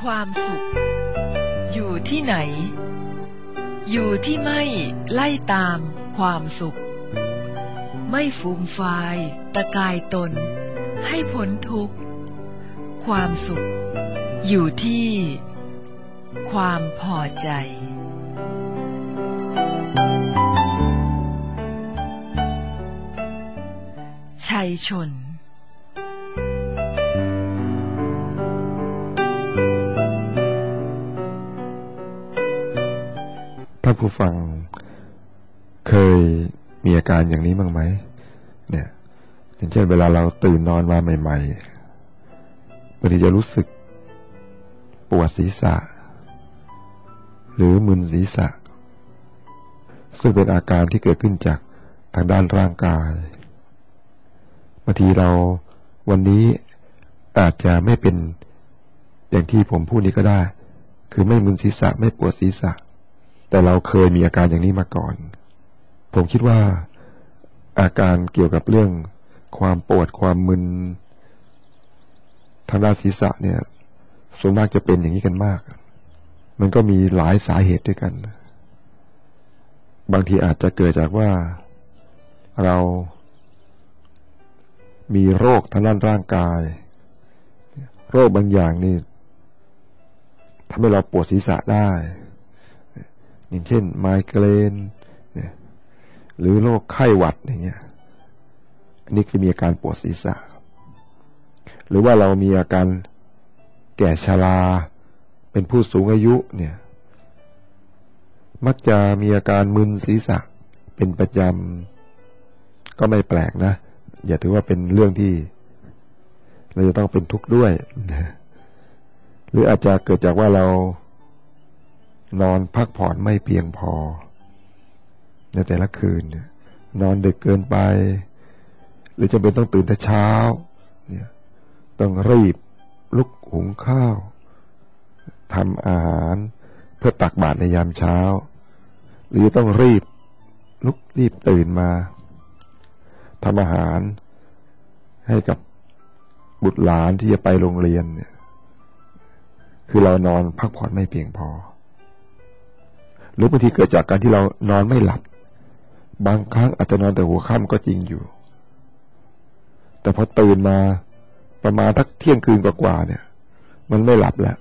ความสุขอยู่ที่ไหนอยู่ที่ไม่ไล่ตามความสุขไม่ฟูมฟายตะกายตนให้พ้นทุกข์ความสุขอยู่ที่ความพอใจชัยชนท่านผู้ฟังเคยมีอาการอย่างนี้บ้างไหมเนี่ยอย่างเช่นเวลาเราตื่นนอนมาใหม่ๆบางทีจะรู้สึกปวดศีรษะหรือมึนศีรษะซึ่งเป็นอาการที่เกิดขึ้นจากทางด้านร่างกายบางทีเราวันนี้อาจจะไม่เป็นอย่างที่ผมพูดนี้ก็ได้คือไม่มึนศีรษะไม่ปวดศีรษะแต่เราเคยมีอาการอย่างนี้มาก่อนผมคิดว่าอาการเกี่ยวกับเรื่องความปวดความมึนทางด้านศีรษะเนี่ยส่วนมากจะเป็นอย่างนี้กันมากมันก็มีหลายสาเหตุด้วยกันบางทีอาจจะเกิดจากว่าเรามีโรคทางด้านร่างกายโรคบางอย่างนี่ทำให้เราปวดศีรษะได้อย่างเช่นไมเกรนหรือโรคไข้หวัดอย่างเงี้ยอันนี้คือมีอาการปวดศีรษะหรือว่าเรามีอาการแก่ชราเป็นผู้สูงอายุเนี่ยมักจะมีอาการมึนศีรษะเป็นประจำก็ไม่แปลกนะอย่าถือว่าเป็นเรื่องที่เราจะต้องเป็นทุกข์ด้วยหรืออาจจะเกิดจากว่าเรานอนพักผ่อนไม่เพียงพอในแต่ละคืนนอนดึกเกินไปหรือจำเป็นต้องตื่นแต่เช้าเนี่ยต้องรีบลุกหุงข้าวทำอาหารเพื่อตักบาตรในยามเช้าหรือต้องรีบลุกรีบตื่นมาทำอาหารให้กับบุตรหลานที่จะไปโรงเรียนเนี่ยคือเรานอนพักผ่อนไม่เพียงพอหรือบางทีเกิดจากการที่เรานอนไม่หลับบางครั้งอาจจะนอนแต่หัวค่ำก็จริงอยู่แต่พอตื่นมาประมาณทักเที่ยงคืนกว่าๆเนี่ยมันไม่หลับแล้ว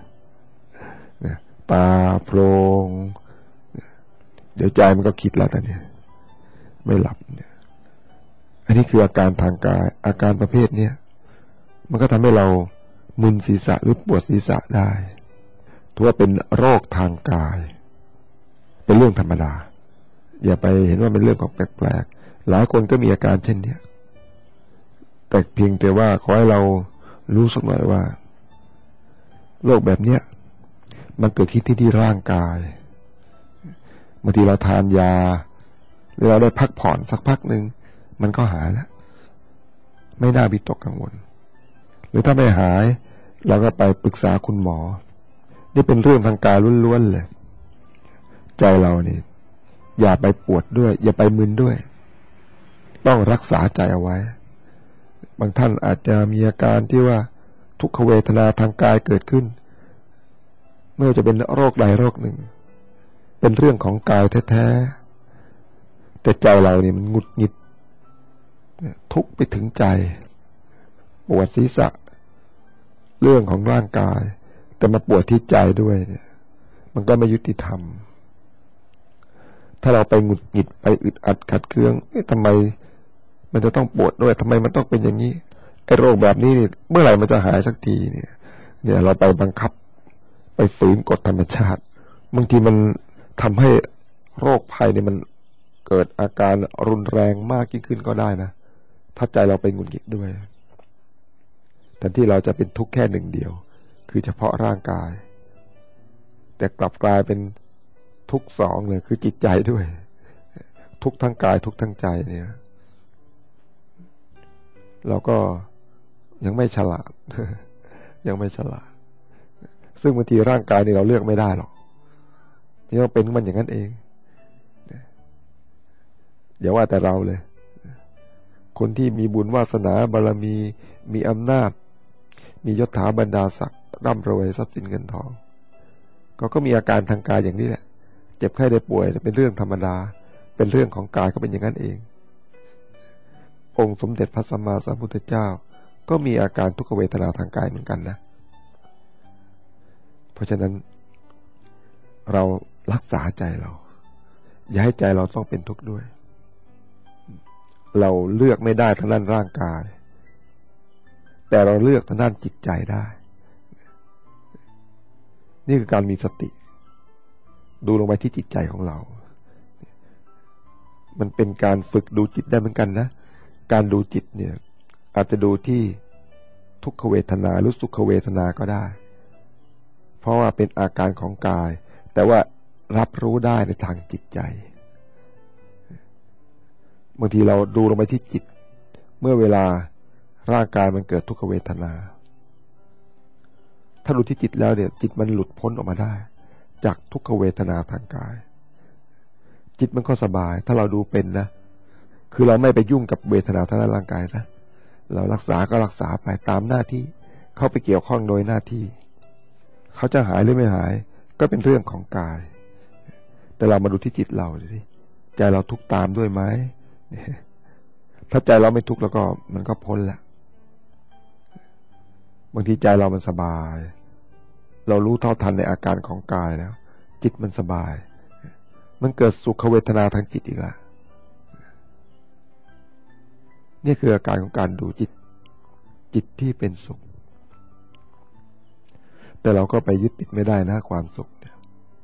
ตาโพลงเดี๋ยวใจมันก็คิดแล้วแต่เนี่ยไม่หลับเนี่ยอันนี้คืออาการทางกายอาการประเภทเนี้ยมันก็ทำให้เรามึนศีรษะหรือปวดศีรษะได้ถือว่าเป็นโรคทางกายเป็นเรื่องธรรมดาอย่าไปเห็นว่าเป็นเรื่องของแปลกๆหลายคนก็มีอาการเช่นนี้แต่เพียงแต่ว่าขอให้เรารู้สักหน่อยว่าโรคแบบเนี้ยมันเกิดขึ้นที่ร่างกายบางทีเราทานยาหรือเราได้พักผ่อนสักพักหนึ่งมันก็หายแล้วไม่น่าวิตกกังวลหรือถ้าไม่หายเราก็ไปปรึกษาคุณหมอนี่เป็นเรื่องทางกายล้วนๆเลยใจเรานี่อย่าไปปวดด้วยอย่าไปมึนด้วยต้องรักษาใจเอาไว้บางท่านอาจจะมีอาการที่ว่าทุกขเวทนาทางกายเกิดขึ้นไม่ว่าจะเป็นโรคใดโรคหนึ่งเป็นเรื่องของกายแท้ๆแต่ใจเรานี่มันหงุดหงิดทุกข์ไปถึงใจปวดศีรษะเรื่องของร่างกายแต่มาปวดที่ใจด้วยเนี่ยมันก็ไม่ยุติธรรมถ้าเราไปหงุดหงิดไปอึดอัดขัดเคืองทำไมมันจะต้องปวดด้วยทำไมมันต้องเป็นอย่างนี้ไอ้โรคแบบนี้เมื่อไหร่มันจะหายสักทีเนี่ยเราไปบังคับไปฝืนกฎธรรมชาติบางทีมันทำให้โรคภัยเนี่ยมันเกิดอาการรุนแรงมากยิ่งขึ้นก็ได้นะถ้าใจเราไปหงุดหงิดด้วยแต่ที่เราจะเป็นทุกข์แค่หนึ่งเดียวคือเฉพาะร่างกายแต่กลับกลายเป็นทุกข์สองเลยคือจิตใจด้วยทุกข์ทั้งกายทุกข์ทั้งใจเนี่ยเราก็ยังไม่ฉลาด ยังไม่ฉลาดซึ่งบางทีร่างกายนี่เราเลือกไม่ได้หรอกนี่มันเป็นมันอย่างนั้นเองอย่าว่าแต่เราเลยคนที่มีบุญวาสนาบารมีมีอำนาจมียศถาบรรดาศักดิ์ร่ำรวยทรัพย์สินเงินทองก็มีอาการทางกายอย่างนี้แหละเจ็บไข้ได้ป่วยเป็นเรื่องธรรมดาเป็นเรื่องของกายก็เป็นอย่างนั้นเององค์สมเด็จพระสัมมาสัมพุทธเจ้าก็มีอาการทุกขเวทนาทางกายเหมือนกันนะเพราะฉะนั้นเรารักษาใจเราอย่าให้ใจเราต้องเป็นทุกข์ด้วยเราเลือกไม่ได้ทางด้านร่างกายแต่เราเลือกทางด้านจิตใจได้นี่คือการมีสติดูลงไปที่จิตใจของเรามันเป็นการฝึกดูจิตได้เหมือนกันนะการดูจิตเนี่ยอาจจะดูที่ทุกขเวทนาหรือสุขเวทนาก็ได้เพราะว่าเป็นอาการของกายแต่ว่ารับรู้ได้ในทางจิตใจบางทีเราดูลงไปที่จิตเมื่อเวลาร่างกายมันเกิดทุกขเวทนาถ้าดูที่จิตแล้วเนี่ยจิตมันหลุดพ้นออกมาได้จากทุกขเวทนาทางกายจิตมันก็สบายถ้าเราดูเป็นนะคือเราไม่ไปยุ่งกับเวทนาทางด้านร่างกายซะเรารักษาก็รักษาไปตามหน้าที่เข้าไปเกี่ยวข้องโดยหน้าที่เขาจะหายหรือไม่หายก็เป็นเรื่องของกายแต่เรามาดูที่จิตเราสิใจเราทุกข์ตามด้วยไหมถ้าใจเราไม่ทุกข์แล้วก็มันก็พ้นละบางทีใจเรามันสบายเรารู้เท่าทันในอาการของกายแล้วจิตมันสบายมันเกิดสุขเวทนาทางจิตอีกละนี่คืออาการของการดูจิตที่เป็นสุขแต่เราก็ไปยึดติดไม่ได้นะความสุขเนี่ย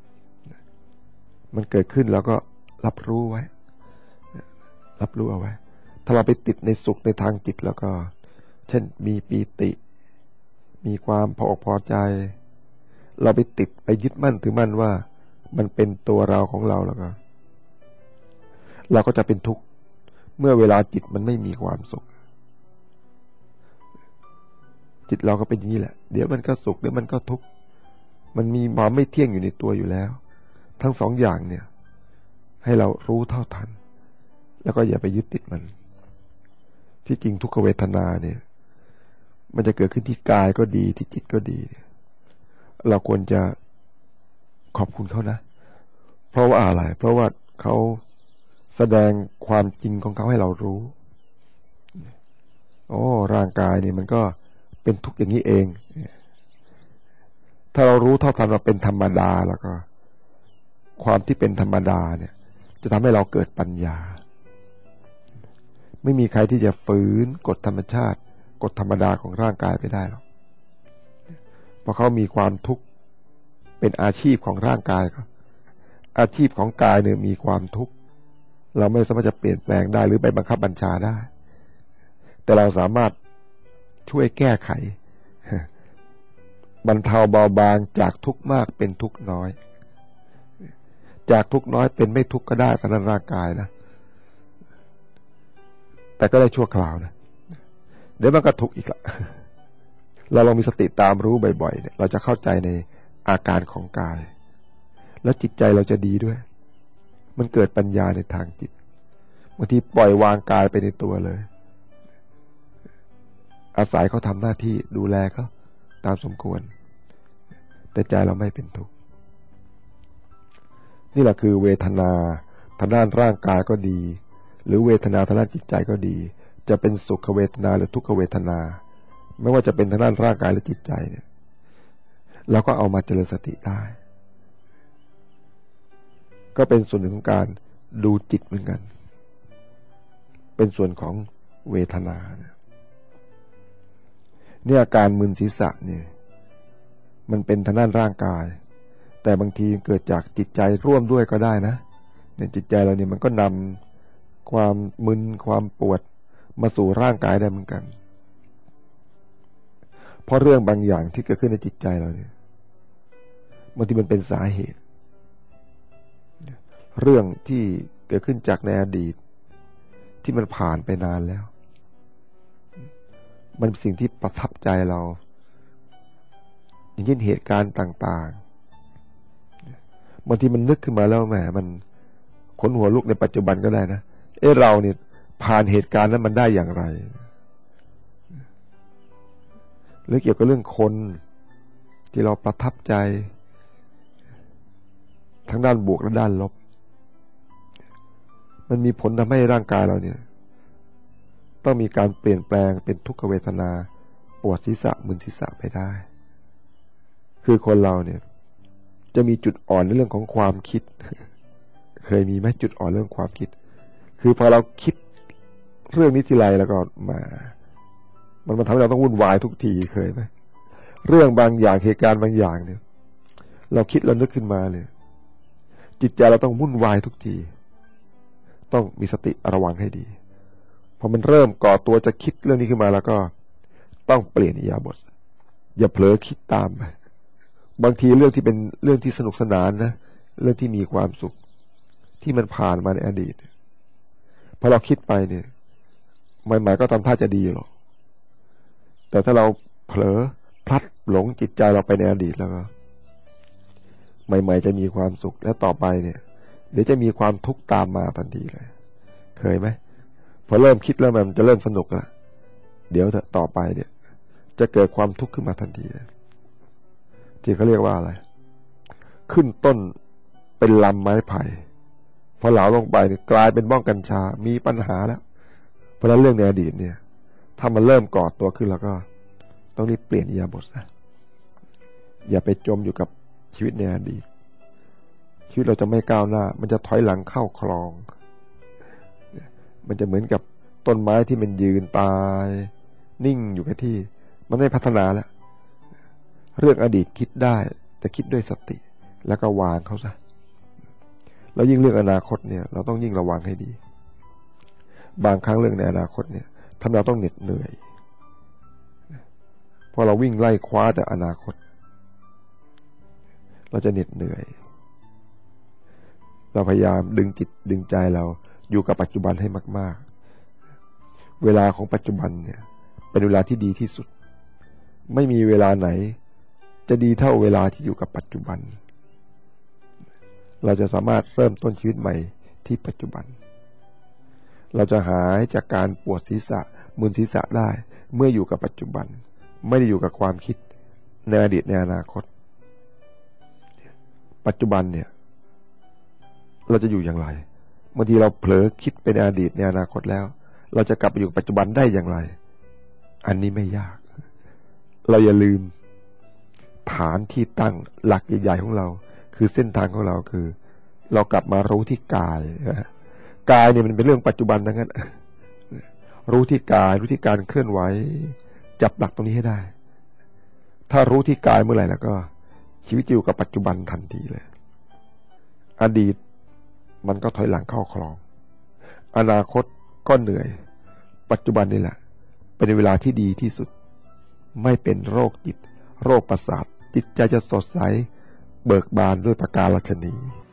มันเกิดขึ้นแล้วก็รับรู้ไว้รับรู้เอาไว้ถ้าเราไปติดในสุขในทางจิตแล้วก็เช่นมีปีติมีความพออกพอใจเราไปติดไปยึดมั่นถือมั่นว่ามันเป็นตัวเราของเราแล้วก็เราก็จะเป็นทุกข์เมื่อเวลาจิตมันไม่มีความสุขจิตเราก็เป็นอย่างนี้แหละเดี๋ยวมันก็สุขเดี๋ยวมันก็ทุกข์มันมีความไม่เที่ยงอยู่ในตัวอยู่แล้วทั้งสองอย่างเนี่ยให้เรารู้เท่าทันแล้วก็อย่าไปยึดติดมันที่จริงทุกขเวทนาเนี่ยมันจะเกิดขึ้นที่กายก็ดีที่จิตก็ดีเราควรจะขอบคุณเขานะเพราะว่าอะไรเพราะว่าเขาแสดงความจริงของเขาให้เรารู้โอ้ร่างกายนี่มันก็เป็นทุกข์อย่างนี้เองถ้าเรารู้เท่าทันว่าเป็นธรรมดาแล้วก็ความที่เป็นธรรมดาเนี่ยจะทำให้เราเกิดปัญญาไม่มีใครที่จะฝืนกฎธรรมชาติกฎธรรมดาของร่างกายไปได้หรอกเพราะเขามีความทุกข์เป็นอาชีพของร่างกายเขาอาชีพของกายเนี่ยมีความทุกข์เราไม่สามารถจะเปลี่ยนแปลงได้หรือไปบังคับบัญชาได้แต่เราสามารถช่วยแก้ไขบรรเทาเบาบางจากทุกข์มากเป็นทุกข์น้อยจากทุกข์น้อยเป็นไม่ทุกข์ก็ได้ทางด้านร่างกายนะแต่ก็ได้ชั่วคราวนะเดี๋ยวมันก็ทุกข์อีกละเราลองมีสติตามรู้บ่อยๆเนี่ยเราจะเข้าใจในอาการของกายแล้วจิตใจเราจะดีด้วยมันเกิดปัญญาในทางจิตบางทีปล่อยวางกายไปในตัวเลยอาศัยเขาทำหน้าที่ดูแลเขาตามสมควรแต่ใจเราไม่เป็นทุกข์นี่แหละคือเวทนาทางด้านร่างกายก็ดีหรือเวทนาทางด้านจิตใจก็ดีจะเป็นสุขเวทนาหรือทุกขเวทนาไม่ว่าจะเป็นทางด้านร่างกายหรือจิตใจเนี่ยเราก็เอามาเจริญสติได้ก็เป็นส่วนหนึ่งของการดูจิตเหมือนกันเป็นส่วนของเวทนาเนี่ยอาการมึนศีรษะเนี่ยมันเป็นทางด้านร่างกายแต่บางทีเกิดจากจิตใจร่วมด้วยก็ได้นะในจิตใจเราเนี่ยมันก็นำความมึนความปวดมาสู่ร่างกายได้เหมือนกันเพราะเรื่องบางอย่างที่เกิดขึ้นในจิตใจเราเนี่ยบางทีมันเป็นสาเหตุเรื่องที่เกิดขึ้นจากในอดีตที่มันผ่านไปนานแล้วมันเป็นสิ่งที่ประทับใจเราอย่างเช่นเหตุการณ์ต่างๆบางทีมันนึกขึ้นมาแล้วแหมมันขนหัวลุกในปัจจุบันก็ได้นะเราเนี่ยผ่านเหตุการณ์นั้นมันได้อย่างไรหรือเกี่ยวกับเรื่องคนที่เราประทับใจทั้งด้านบวกและด้านลบมันมีผลทำให้ร่างกายเราเนี่ยต้องมีการเปลี่ยนแปลงเป็นทุกขเวทนาปวดศีรษะมึนศีรษะไปได้คือคนเราเนี่ยจะมีจุดอ่อนในเรื่องของความคิดเคยมีไหมจุดอ่อนเรื่องความคิดคือพอเราคิดเรื่องนี้ทีไรแล้วก็มันทำให้เราต้องวุ่นวายทุกทีเคยไหมเรื่องบางอย่างเหตุการณ์บางอย่างเนี่ยเราคิดเรานึกขึ้นมาเนี่ยจิตใจเราต้องวุ่นวายทุกทีต้องมีสติระวังให้ดีพอมันเริ่มก่อตัวจะคิดเรื่องนี้ขึ้นมาแล้วก็ต้องเปลี่ยนอิริยาบถอย่าเผลอคิดตามไปบางทีเรื่องที่เป็นเรื่องที่สนุกสนานนะเรื่องที่มีความสุขที่มันผ่านมาในอดีตพอเราคิดไปเนี่ยใหม่ๆก็ทำท่าจะดีหรอกแต่ถ้าเราเผลอพลัดหลงจิตใจเราไปในอดีตแล้วก็ใหม่ๆจะมีความสุขแล้วต่อไปเนี่ยเดี๋ยวจะมีความทุกข์ตามมาทันทีเลยเคยไหมพอเริ่มคิดแล้วมันจะเริ่มสนุกแล้วเดี๋ยวต่อไปเนี่ยจะเกิดความทุกข์ขึ้นมาทันทีเลยที่เขาเรียกว่าอะไรขึ้นต้นเป็นลำไม้ไผ่พอเหลาลงไปเนี่ยกลายเป็นบ้องกัญชามีปัญหาแล้วเพราะฉะนั้นเรื่องในอดีตเนี่ยถ้ามันเริ่มก่อตัวขึ้นแล้วก็ต้องรีบเปลี่ยนอิริยาบถนะอย่าไปจมอยู่กับชีวิตในอดีตชีวิตเราจะไม่ก้าวหน้ามันจะถอยหลังเข้าคลองมันจะเหมือนกับต้นไม้ที่มันยืนตายนิ่งอยู่กับที่มันไม่พัฒนาแล้วเรื่องอดีตคิดได้แต่คิดด้วยสติแล้วก็วางเขาซะแล้วยิ่งเรื่องอนาคตเนี่ยเราต้องยิ่งระวังให้ดีบางครั้งเรื่องในอนาคตเนี่ยทำเราต้องเหน็ดเหนื่อยพอเราวิ่งไล่คว้าแต่อนาคตเราจะเหน็ดเหนื่อยเราพยายามดึงจิตดึงใจเราอยู่กับปัจจุบันให้มากๆเวลาของปัจจุบันเนี่ยเป็นเวลาที่ดีที่สุดไม่มีเวลาไหนจะดีเท่าเวลาที่อยู่กับปัจจุบันเราจะสามารถเริ่มต้นชีวิตใหม่ที่ปัจจุบันเราจะหายจากการปวดศีรษะมึนศีรษะได้เมื่ออยู่กับปัจจุบันไม่ได้อยู่กับความคิดในอดีตในอนาคตปัจจุบันเนี่ยเราจะอยู่อย่างไรบางทีเราเผลอคิดไปในอดีตในอนาคตแล้วเราจะกลับไปอยู่ปัจจุบันได้อย่างไรอันนี้ไม่ยากเราอย่าลืมฐานที่ตั้งหลักใหญ่ๆของเราคือเส้นทางของเราคือเรากลับมารู้ที่กายกายเนี่ยมันเป็นเรื่องปัจจุบันทั้งนั้นรู้ที่กายรู้ที่การเคลื่อนไหวจับหลักตรงนี้ให้ได้ถ้ารู้ที่กายเมื่อไหร่แล้วก็ชีวิตอยู่กับปัจจุบันทันทีเลยอดีตมันก็ถอยหลังเข้าคลองอนาคตก็เหนื่อยปัจจุบันนี่แหละเป็นเวลาที่ดีที่สุดไม่เป็นโรคจิตโรคประสาทจิตใจจะสดใสเบิกบานด้วยประการฉะนี้